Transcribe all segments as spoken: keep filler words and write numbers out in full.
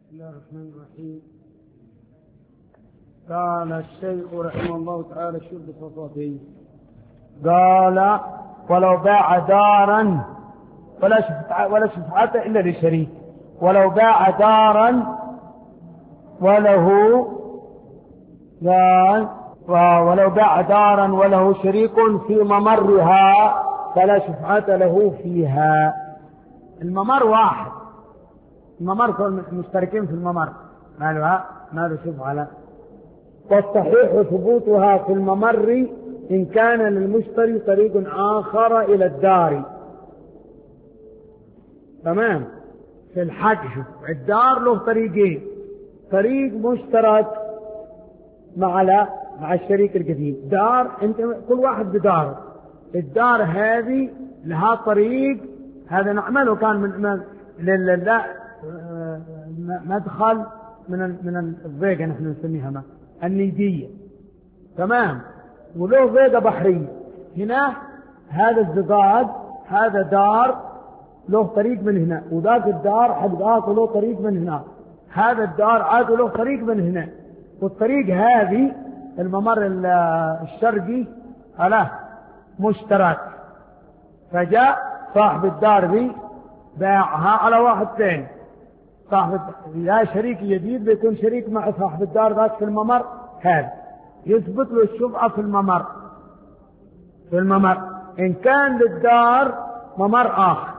بسم الله الرحمن الرحيم. قال الشيخ رحمه الله تعالى شوف بصفاته، قال ولو باع دارا ولا شفعة ولا شفعة إلا لشريك، ولو باع دارا وله قال ولو باع دارا وله شريك في ممرها فلا شفعة له فيها. الممر واحد، الممر كل مشتركين في الممر، ما له ما له شفعة لا. والصحيح ثبوتها في الممر إن كان للمشتري طريق آخر إلى الدار. تمام. في الحج الدار له طريقين، طريق مشترك مع لا مع الشريك القديم، دار انت كل واحد بداره، الدار هذه لها طريق، هذا نعمله كان من لا مدخل من من الضيقه نحن نسميها ما النيديه. تمام. وله ضيقه بحريه هنا، هذا الزقاد هذا دار له طريق من هنا، وذاك الدار حق ذاك له طريق من هنا، هذا الدار عاد له طريق من هنا، والطريق هذه الممر الشرقي على مشترك. فجاء صاحب الدار دي باعها على واحد ثاني، صاحب يا شريك جديد بيكون شريك مع صاحب الدار ذاك في الممر هذا، يثبت له الشفعة في الممر في الممر إن كان للدار ممر آخر،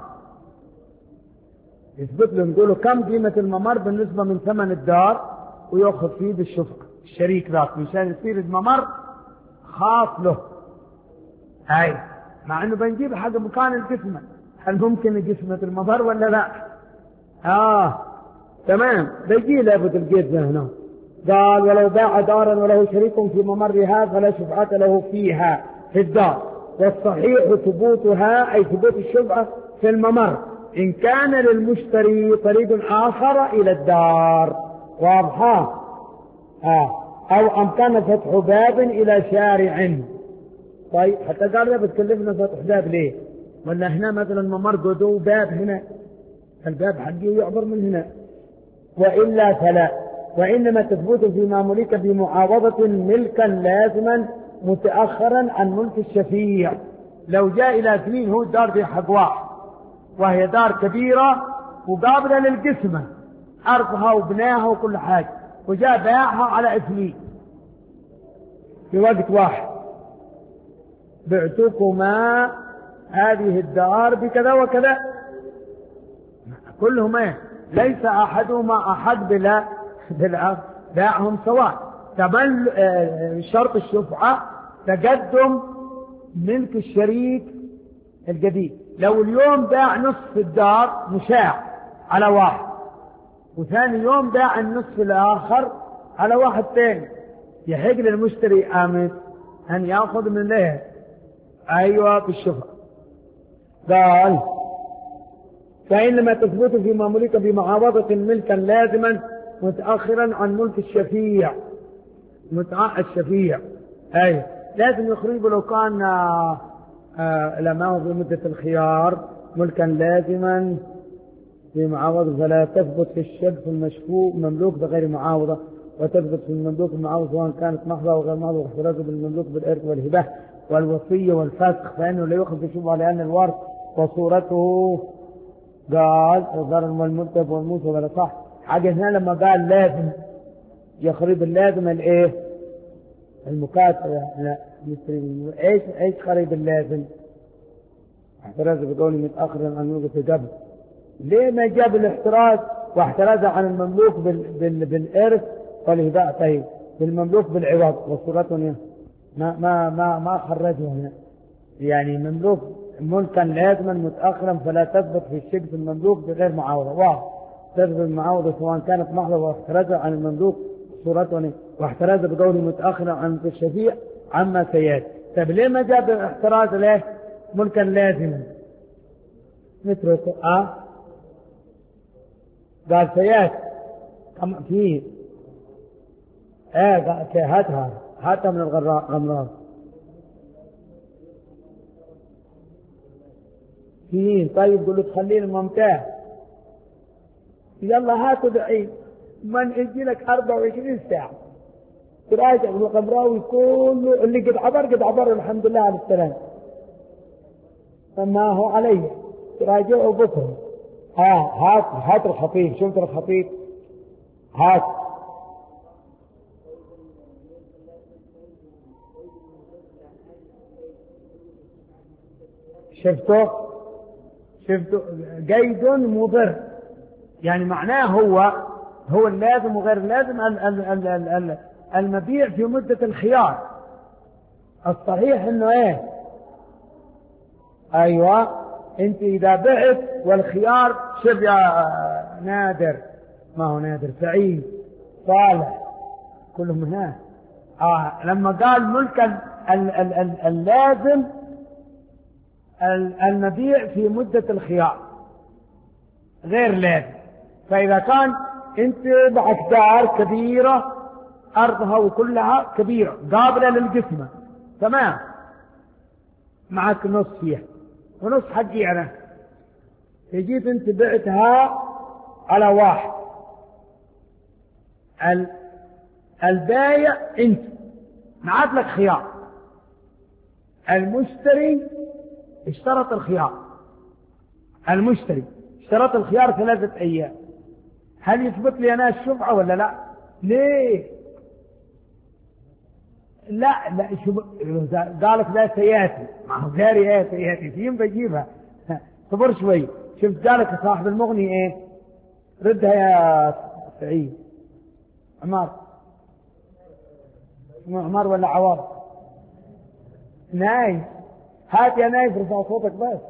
يثبت له نقوله كم قيمة الممر بالنسبة من ثمن الدار ويأخذ فيه بالشفقة الشريك ذاك مشان يصير الممر خاص له. هاي مع انه بنجيب حق مكان القسمة، هل ممكن قسمة الممر ولا لا؟ اه تمام. بيجي لابد القسمة هنا. قال ولو باع دارا وله شريك في ممرها فلا شفعة له فيها في الدار، والصحيح ثبوتها أي ثبوت الشفعة في الممر إن كان للمشتري طريق آخر إلى الدار. واضحة؟ آه. أو أمكن فتح باب إلى شارع. طيب حتى قال له بتكلفنا فتح باب ليه؟ ولا هنا مثلا ممر قدو باب هنا، الباب حقه يعبر من هنا، وإلا فلا. وإنما تثبت فيما ملك بمعاوضة ملكا لازما متأخرا عن ملك الشفيع. لو جاء إلى اثنين، هو الدار في حق واحد وهي دار كبيرة وقابلة للقسمة، أرضها وبناها وكل حاجة، وجاء باعها على اثنين في وقت واحد، بعتكما هذه الدار بكذا وكذا، كلهم ايه ليس أحدهما أحد بلا بلا باعهم سواء. تبل شرط الشفعة تقدم ملك الشريك الجديد. لو اليوم باع نصف الدار مشاع على واحد، وثاني يوم باع النصف الآخر على واحد ثاني، يحق للمشتري آمن أن يأخذ من له أيوة بالشفعة. قال فإنما تثبت فيما ملك بمعاوضة ملكا لازما متأخرا عن ملك الشفيع. متأخر الشفيع أي لازم يخرج لو كان آه آه لما هو في مدة الخيار ملكا لازما في معاوضة، فلا تثبت في الشبه المشفوع مملوك بغير معاوضة، وتثبت في المملوك المعاوضة سواء كانت محضة أو غير محضة، واختلاف بالمملوك بالإرث والهبة والوصية والفسخ، فإنه لا يؤخذ بشبهة لأن الورث وصورته قال الضرر والمرتب والموسى ولا صح. حاجة هنا لما قال لازم يخرب اللازم الايه المكاتبة، لا يسري ايش ايش خريب اللازم؟ احتراز بقولي متأخرا عن وقت قبل. ليه ما جاب الاحتراز واحتراز عن المملوك بال بال بالإرث والهباء؟ طيب بالمملوك بالعوض وصورته ما ما ما ما خرجه هنا، يعني مملوك ملكا لازما متأخرا فلا تثبت في الشبه المملوك بغير معاوضة. واحد تثبت المعاوضة سواء كانت محضة، واحتراز عن المملوك صورته، واحتراز بقوله متأخرا عن الشفيع عما سيأتي. طيب ليه ما جاب الاحتراز له ملكا لازما؟ نتركه اه قال سيأتي فيه اه هاتها هاتها من الغمران فيه. طيب قل له تخليني ممتاز، يلا هاتوا دعين من يجي لك أربعة وعشرين ساعة تراجع القمراوي كله اللي قد عبر قد عبر الحمد لله على السلام، فما هو علي تراجعوا بكره. ها هات هات الخطيب، شفت الخطيب؟ هات شفته شفته قيد مضر، يعني معناه هو هو اللازم وغير اللازم. المبيع في مدة الخيار الصحيح انه ايه؟ ايوه، انت اذا بعت والخيار شوف يا نادر، ما هو نادر، سعيد، صالح، كلهم هناك. آه لما قال ملك ال ال ال ال اللازم المبيع في مدة الخيار غير لازم. فإذا كان أنت معك دار كبيرة أرضها وكلها كبيرة قابلة للقسمة، تمام، معك نص فيها ونص حقي أنا، جيت أنت بعتها على واحد، البايع أنت معاد لك خيار، المشتري اشترط الخيار، المشتري اشترط الخيار ثلاثة أيام. هل يثبت لي أنا الشفعة ولا لا؟ ليه؟ لا لا شو قالك لا سياتي، ما هو غير ايه سياتي فين بجيبها؟ صبر شوي. شفت قالك صاحب المغني ايه؟ ردها يا سعيد. عمار، عمار ولا عوار؟ نايف، هات يا نايف ارفع صوتك بس،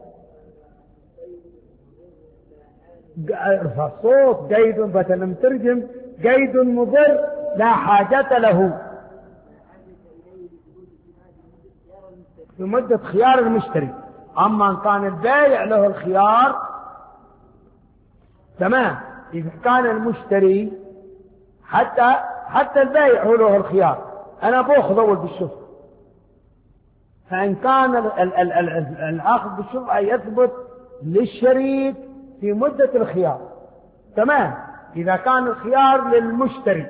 ارفع الصوت. قيد بدل مترجم، قيد مضر لا حاجة له بمدة خيار المشتري. أما إن كان البائع له الخيار تمام. إذا كان المشتري حتى حتى البائع هو له الخيار، أنا بأخذ أول بالشفعة. فإن كان ال ال ال ال الأخذ بالشفعة يثبت للشريك في مدة الخيار، تمام. إذا كان الخيار للمشتري،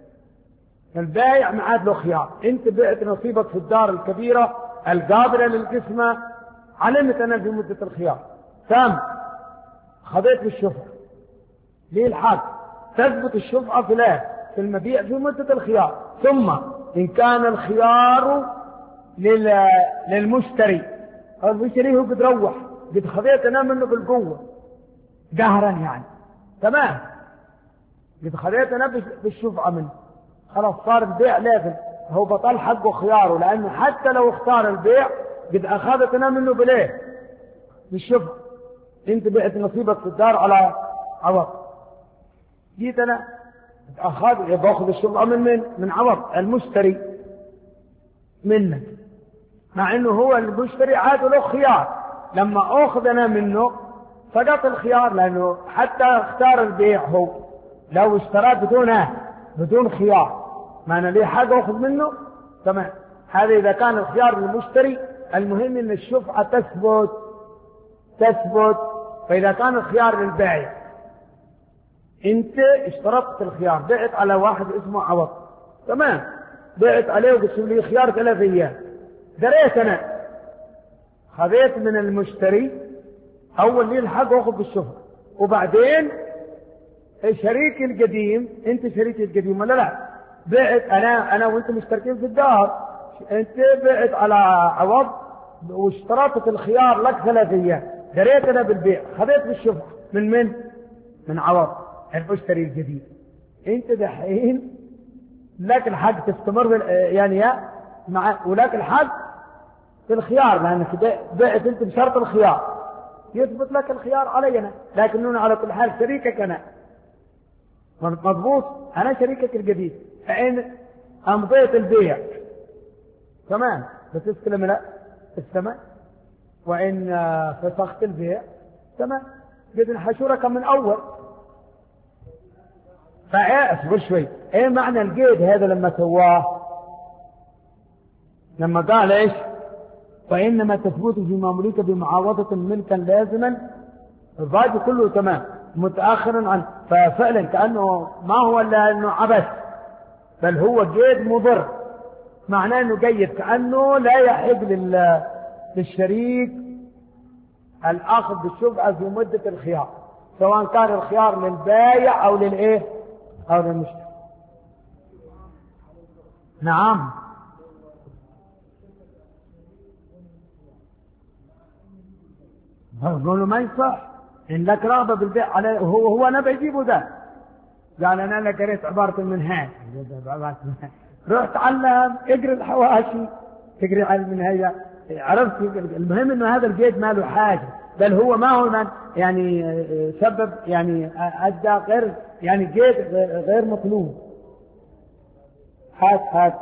البائع معاد له خيار، أنت بعت نصيبك في الدار الكبيرة القابلة للقسمة، علمت أنا في مدة الخيار تم، خذيت بالشفعة ليه الحق تثبت الشفعة في لا في المبيع في مدة الخيار. ثم إن كان الخيار لل... للمشتري، المشتري هو قد روح قد خذيت أنا منه بالقوة قهرا يعني، تمام، قد خذيت أنا بالشفعة منه، خلاص صار البيع لازم، هو بطل حقه خياره، لأنه حتى لو اختار البيع قد أخذت أنا منه بليه بالشفعة. أنت بعت نصيبك في الدار على عوض، جيت أنا أخذ باخذ الشفعة من من من عوض المشتري منك، مع إنه هو المشتري عاد له خيار. لما أخذ أنا منه سقط الخيار، لأنه حتى اختار البيع هو، لو اشترى بدون بدون خيار ما أنا ليه حاجة أخذ منه، تمام. هذا إذا كان الخيار للمشتري. المهم إن الشفعة تثبت تثبت فإذا كان الخيار للبائع، أنت اشترطت الخيار، بعت على واحد اسمه عوض، تمام، بعت عليه وقلت لي خيار ثلاث أيام، دريت أنا خذيت من المشتري أول لي الحق أخذ بالشفعة، وبعدين الشريك القديم، أنت شريك القديم ولا لا؟ بعت أنا أنا وأنت مشتركين في الدار، أنت بعت على عوض واشترطت الخيار لك ثلاث أيام، دريت أنا بالبيع، خذيت بالشفعة من من؟ من عوض المشتري الجديد. أنت دحين لك الحق تستمر يعني يا مع ولك الحق في الخيار، لأنك بعت أنت بشرط الخيار، يثبت لك الخيار علينا، لكننا على كل حال شريكك أنا مضبوط، أنا شريكك الجديد. فإن أمضيت البيع تمام بتستلم لا الثمن، وإن فسخت البيع تمام قد نحشورك من أول. فإيه اصبر شوي، إيه معنى القيد هذا لما سواه؟ لما قال إيش؟ وإنما تثبت في مملوك بمعاوضة ملكا لازما، الضاج كله تمام. متأخر عنه. ففعلا كأنه ما هو إلا أنه عبث، بل هو قيد مضر، معناه أنه قيد كأنه لا يحق للشريك الأخذ بالشفعة في مدة الخيار، سواء كان الخيار للبايع أو للإيه أو للمشتري. نعم. يقولوا ما يصح إن لك رغبة بالبيع عليه، هو هو أنا بجيبه ده. قال أنا لك قريت عبارة المنهاج، روح تعلم اقرأ الحواشي، تقرأ على المنهاج، عرفت. المهم إنه هذا القيد ما له حاجة، بل هو ما هو من يعني سبب يعني أدى غير يعني قيد غير مطلوب. هات هات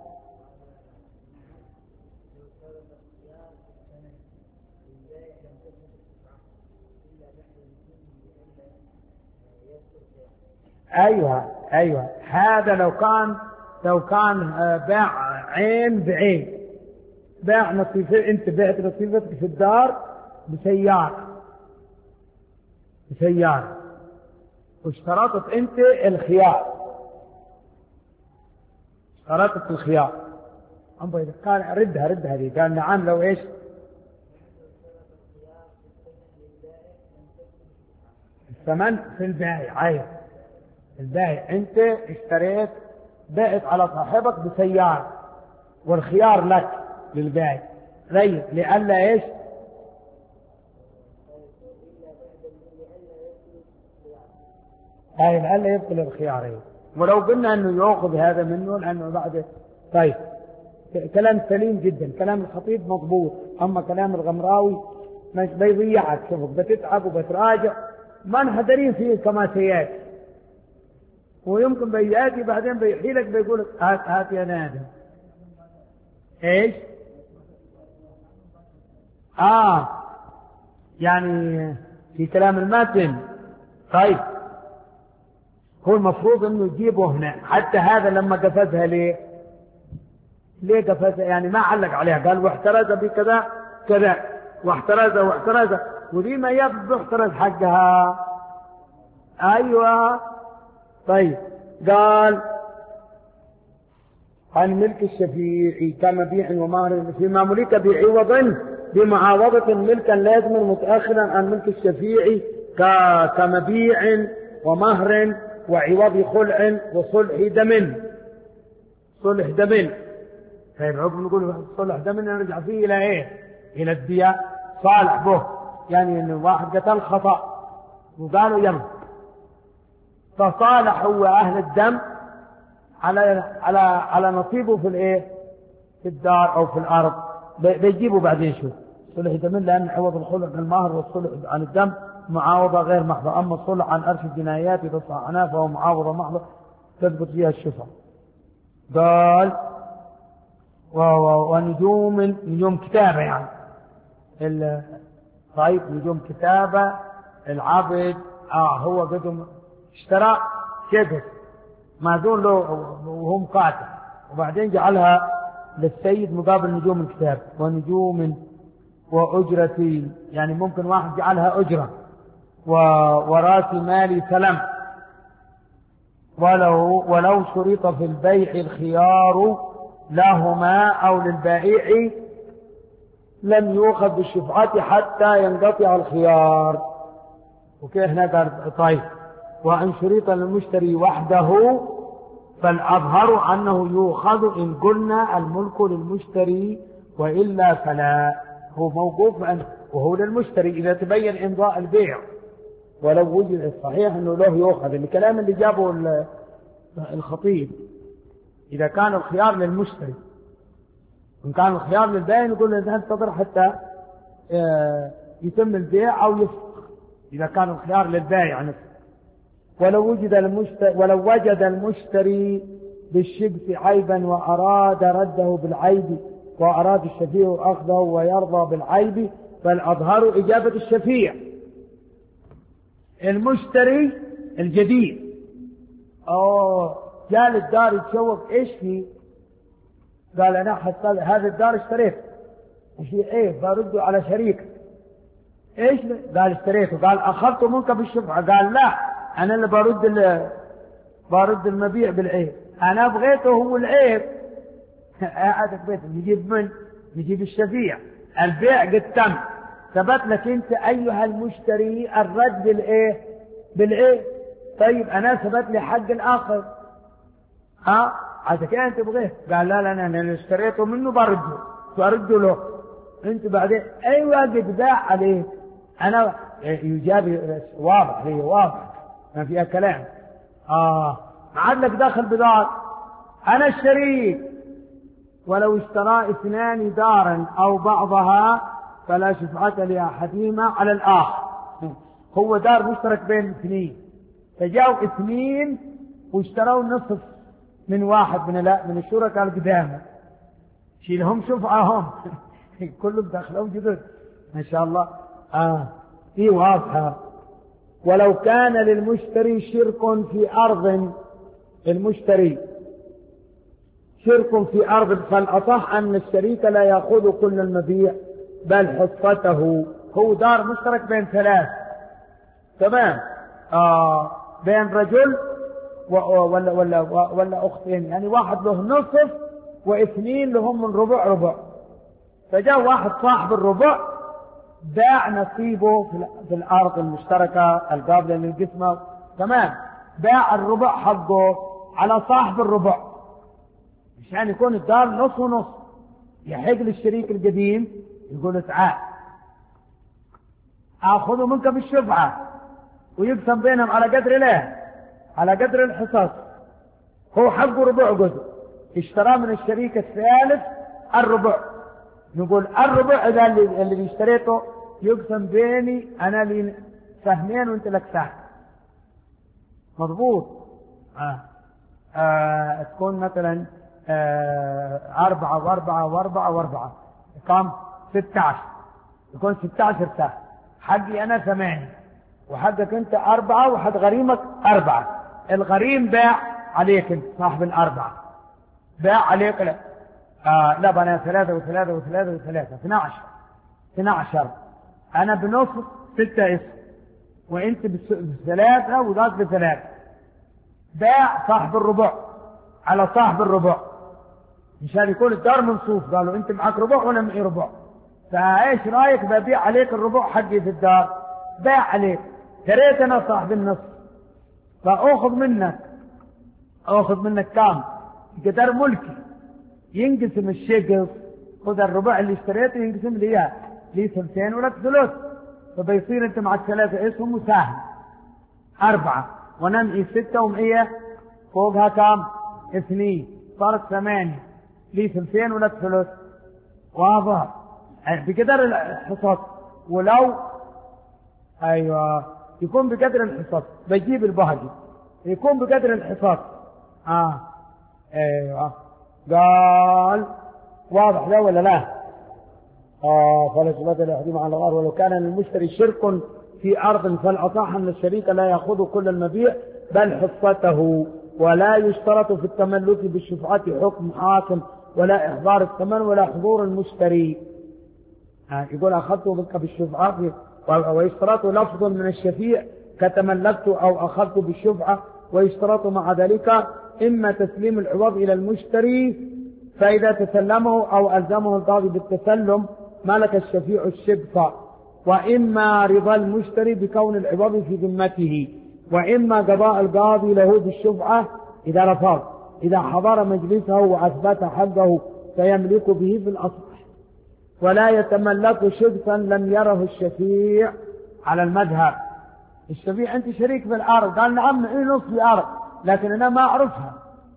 أيوة أيوة هذا لو كان لو كان باع عين بعين، باع نصيفة، أنت بعت نصيفتك في الدار بسيارة بسيارة واشترطت أنت الخيار، اشترطت الخيار. أم قال ردها ردها دي، قال نعم لو إيش الثمن في البائع. أيوة البائع أنت اشتريت، بعت على صاحبك بسيارة والخيار لك للبائع، غير لألا إيش أي لألا يبطل الخيار. أيوة. ولو قلنا أنه يأخذ هذا منه لأنه بعد. طيب كلام سليم جدا، كلام الخطيب مضبوط، أما كلام الغمراوي مش بيضيعك، شوفك بتتعب وبتراجع، ما نحضرين فيه كما سياتي، ويمكن بياتي بعدين بيحيلك بيقولك هات هات يا نادم ايش اه يعني في كلام المتن. طيب هو المفروض انه يجيبه هنا، حتى هذا لما قفزها ليه ليه قفزها يعني ما علق عليها، قال واحترز بكذا كذا واحترز واحترز، ودي ما يبدو احترز حقها. ايوه طيب قال عن ملك الشفيع كمبيع ومهر فيما ملك بعوض بمعاوضة ملكا لازما متأخرا عن ملك الشفيع كمبيع ومهر وعوض خلع وصلح دم. صلح دم طيب عقب نقول صلح دم نرجع فيه إلى إيه؟ إلى الدية. صالح به يعني إن واحد قتل خطأ وقالوا يلا، فصالح هو أهل الدم على على على نصيبه في الإيه؟ في الدار أو في الأرض، بيجيبوا بعدين شو صلح دم، لأن عوض الخلع عن المهر والصلح عن الدم معاوضة غير محضة. أما الصلح عن أرش الجنايات تصح عنها فهو معاوضة محضة تثبت فيها الشفعة. قال ونجوم نجوم كتابة يعني طيب نجوم كتابة العبد آه هو قدم اشترى شبه معدون له وهو مقاتل، وبعدين جعلها للسيد مقابل نجوم الكتاب. ونجوم وأجرة يعني ممكن واحد جعلها أجرة وراس مالي سلم، ولو ولو شرط في البيع الخيار لهما أو للبائع لم يؤخذ بالشفعة حتى ينقطع الخيار. وكيف هنا قال طيب وأن شرط للمشتري وحده فالأظهر أنه يؤخذ إن قلنا الملك للمشتري وإلا فلا. هو موقوف وهو للمشتري إذا تبين إمضاء البيع، ولو وجد الصحيح أنه له يؤخذ. الكلام اللي جابه الخطيب إذا كان الخيار للمشتري، إن كان الخيار للبائع نقول له انتظر حتى يتم البيع أو يفسخ إذا كان الخيار للبائع نفسه. ولو وجد المشتري ولو وجد المشتري بالشبث عيبا وأراد رده بالعيب وأراد الشفيع أخذه ويرضى بالعيب فالأظهر إجابة الشفيع. المشتري الجديد أوه جاء للدار يتشوق إيش فيه؟ قال أنا حصل هذا الدار اشتريت وفي إيه برده على شريك، ايش قال اشتريته؟ قال اخذته منك بالشفعة. قال لا، انا اللي برد ال... برد المبيع بالعيب، انا بغيته هو العيب. قاعد بيته نجيب من نجيب الشفيع. البيع قد تم، ثبت لك انت ايها المشتري الرد بالايه؟ بالعيب. طيب انا ثبت لي حق الاخر، ها عشان كده انت بغيت. قال لا لا، انا اللي اشتريته منه برده برده له انت بعدين. ايوه قد باع عليك، انا يجابي واضح، هي واضح ما فيها كلام. اه ما عاد لك دخل بدار، انا الشريك. ولو اشترى اثنان دارا او بعضها فلا شفعة لاحدهما على الاخر. هو دار مشترك بين اثنين، فجاءوا اثنين واشتروا النصف من واحد من لا من الشركاء القدامى، شيلهم شفعة هم. كلهم دخلوا جدد ما شاء الله. اه دي واضحة. ولو كان للمشتري شرك في أرض، المشتري شرك في أرض، فالأصح أن الشريك لا يأخذ كل المبيع بل حصته. هو دار مشترك بين ثلاث، تمام، آه بين رجل ولا ولا ولا أختين، يعني واحد له نصف واثنين لهم من ربع ربع. فجاء واحد صاحب الربع باع نصيبه في الأرض المشتركة القابلة للقسمة، تمام، باع الربع حقه على صاحب الربع مشان يكون الدار نص ونص. يحق للشريك القديم يقول تعال آخذه منك بالشفعة ويقسم بينهم على قدر له، على قدر الحصص. هو حقه ربع جزء، اشترى من الشريك الثالث الربع، نقول الربع إذا اللي, اللي اشتريته يقسم بيني أنا لي سهمين وانت لك سهم، مضبوط. آه. آه. تكون مثلا آه. أربعة وأربعة وأربعة وأربعة كم؟ ستة عشر، يكون ستة عشر سهم. حقي أنا ثمانية وحقك أنت أربعة وحق غريمك أربعة. الغريم باع عليك أنت صاحب الأربعة، باع عليك لا آه لا بنا ثلاثة وثلاثة وثلاثة وثلاثة اثنى عشر اثنى عشر. أنا بنصف ستة اسم وأنت بثلاثة وذاك بثلاثة. باع صاحب الربع على صاحب الربع مشان يكون الدار منصوف. قالوا أنت معك ربع وأنا معي ربع، فايش رايك ببيع عليك الربع حقي في الدار؟ باع عليك، تريت انا صاحب النصف فاخذ منك، اخذ منك كام؟ قدر ملكي، ينقسم الشقف. خذ الربع اللي اشتريته ينقسم لي اياه، لي ثلثين ولك ثلث، فبيصير انت معك ثلاثة اسهم وساهم اربعة، وانا معي ستة ومعي فوقها كام؟ اثنين، صارت ثمانية، لي ثلثين ولك ثلث. واضح؟ بقدر الحصص. ولو ايوه يكون بقدر الحصص، بجيب البهجي يكون بقدر الحصص. اه ايوه قال واضح ده ولا لا؟ اه فلا شبهة لاحدهما على الغار. ولو كان للمشتري شرك في ارض فالاصح ان الشريك لا ياخذ كل المبيع بل حصته، ولا يشترط في التملك بالشفعة حكم حاكم ولا احضار الثمن ولا حضور المشتري. يقول أخذته منك بالشفعة، ويشترط لفظ من الشفيع كتملكت أو أخذت بالشفعة، ويشترط مع ذلك إما تسليم العوض إلى المشتري فإذا تسلمه أو ألزمه القاضي بالتسلم ملك الشفيع الشبصة، وإما رضا المشتري بكون العوض في ذمته، وإما قضاء القاضي له بالشفعة إذا رفض، إذا حضر مجلسه وأثبت حقه فيملك به في الأصل. ولا يتملك شبثا لم يره الشفيع على المذهب. الشفيع أنت شريك في الأرض، قال نعم معي نصف الأرض لكن أنا ما أعرفها،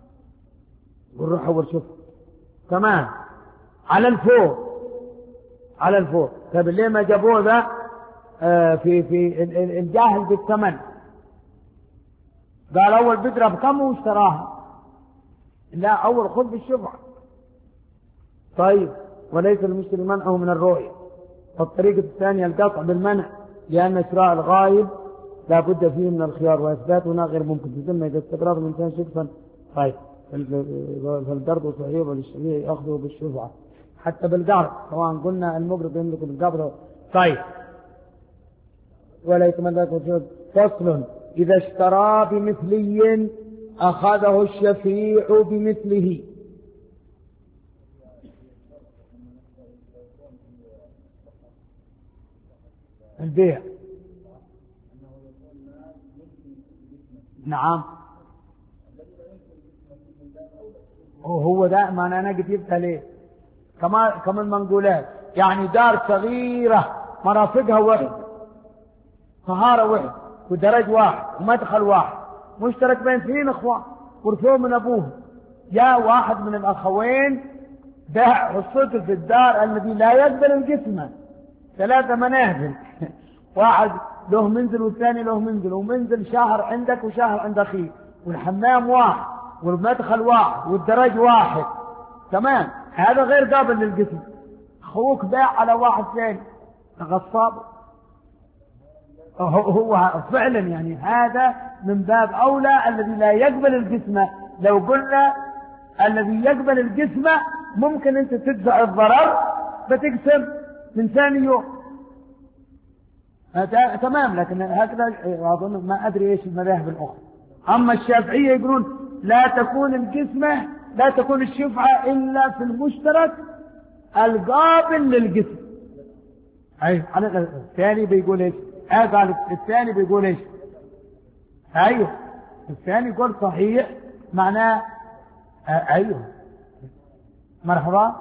والروح أول شوف تمام على الفوق، على الفوق. طيب ليه ما جابوه ذا آه في في الجاهل بالثمن؟ قال أول بدرة بكم واشتراها؟ لا أول خذ بالشفعة. طيب وليس المشتري منعه من الرؤية. الطريقة الثانية القطع بالمنع، لأن شراء الغايب لا بد فيه من الخيار وإثباته غير ممكن تتم إذا استقرار الإنسان شخصا. طيب فالقرض صحيح وللشريع يأخذه بالشفعة حتى بالقرض، سواء قلنا المقرض يملك بالقبض. طيب ولا يتملك وجود. فصل: إذا اشترى بمثلي أخذه الشفيع بمثله. البيع، نعم، وهو دائما أنا جبتها ليه كما كما المنقولات، يعني دار صغيرة مرافقها واحد، طهارة واحد، ودرج واحد، ومدخل واحد، مشترك بين اثنين اخوان ورثوه من ابوه. جاء واحد من الاخوين باع حصته في الدار الذي لا يقبل القسمة، ثلاثة منازل، واحد له منزل والثاني له منزل، ومنزل شهر عندك وشهر عند اخيك، والحمام واحد والمدخل واحد والدرج واحد، تمام، هذا غير قابل للقسم. اخوك باع على واحد ثاني غصاب، هو فعلا يعني هذا من باب أولى الذي لا يقبل القسمة. لو قلنا الذي يقبل القسمة ممكن أنت تدفع الضرر بتقسم من ثاني يوم، تمام، لكن هكذا أظن ما أدري إيش المذاهب الأخرى. أما الشافعية يقولون لا تكون القسمة، لا تكون الشفعة إلا في المشترك القابل للقسم. أي الثاني بيقول إيش؟ آه قال الثاني بيقول إيش؟ أيوه الثاني يقول صحيح، معناه آه أيوه مرحبا.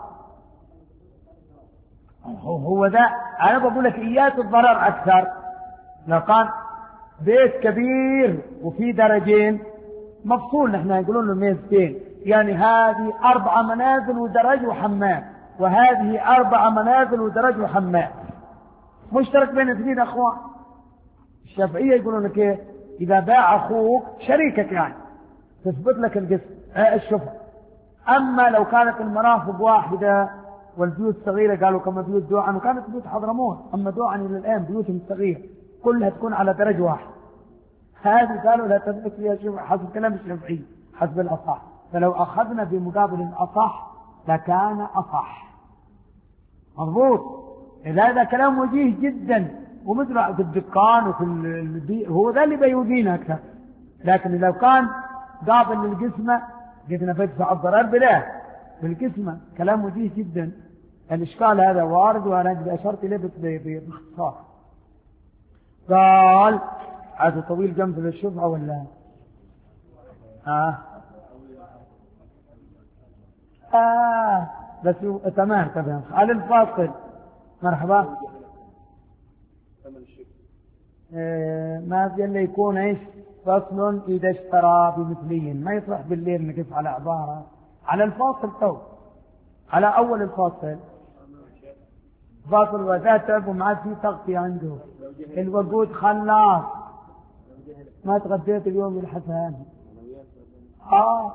هو ده أنا بقول لك إياك الضرر أكثر. لو كان بيت كبير وفي درجين مفصول، نحن يقولون له ميزتين، يعني هذه أربع منازل ودرج وحمام، وهذه أربع منازل ودرج وحمام، مشترك بين اثنين أخوان. الشافعية يقولون لك إيه؟ إذا باع أخوك شريكك يعني تثبت لك القسم آه الشفعة. أما لو كانت المرافق واحدة والبيوت صغيرة، قالوا كما بيوت دوعن، وكانت بيوت حضرموت، أما دوعن إلى الآن بيوتهم صغيرة كلها تكون على درج واحد، هذه قالوا لا تثبت فيها شفعة حسب كلام الشافعي حسب الأصح. فلو أخذنا بمقابل الأصح لكان أصح، مضبوط. هذا كلام وجيه جدا، ومثل في الدكان وفي البيع هو ذا اللي بيودينا أكثر. لكن لو كان قابل للقسمة قلنا بدفع الضرر بلا بالقسمة، كلام وجيه جدا. الإشكال هذا وارد، وأنا أشرت إليه باختصار. قال هذا طويل جنب الشفعة ولا آه آه بس تمام تمام. على الفاصل مرحبا. آه ما في إلا يكون إيش فصل إذا اشترى بمثلي، ما يصلح بالليل نقف على عبارة على الفاصل تو على أول الفاصل فاصل وذات تعب وما عاد في تغطية عنده، الوقود خلاص، ما تغديت اليوم الحسن آه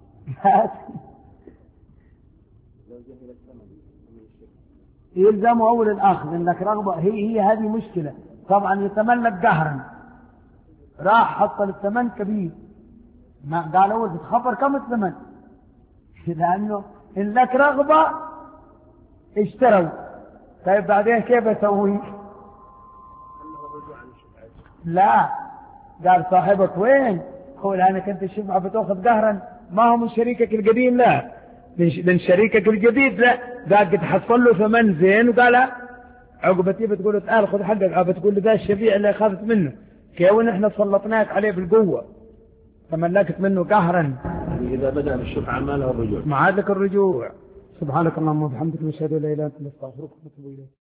يلزم أول الآخر إنك رغبة، هي هي هذه مشكلة. طبعا يتملك قهرا، راح حط الثمن كبير، ما قال أول بتخبر كم الثمن، لأنه إن لك رغبة اشتروا. طيب بعدين كيف أسوي؟ لا قال صاحبك وين؟ قول أنا كنت الشفعة بتأخذ قهرا، ما هو من شريكك القديم، لا من شريكك الجديد، لا قال قد حصل له ثمن زين، وقال عقبتي بتقول له تعال خذ حقك، بتقول له ذا الشفيع اللي أخذت منه كيف نحن سلطناك عليه بالقوة تملكت منه قهرا. إذا بدأ بالشفعة ما له الرجوع، ما عاد لك الرجوع. سبحانك اللهم وبحمدك نشهد لا إله إلا أنت نستغفرك ونتوب إليك.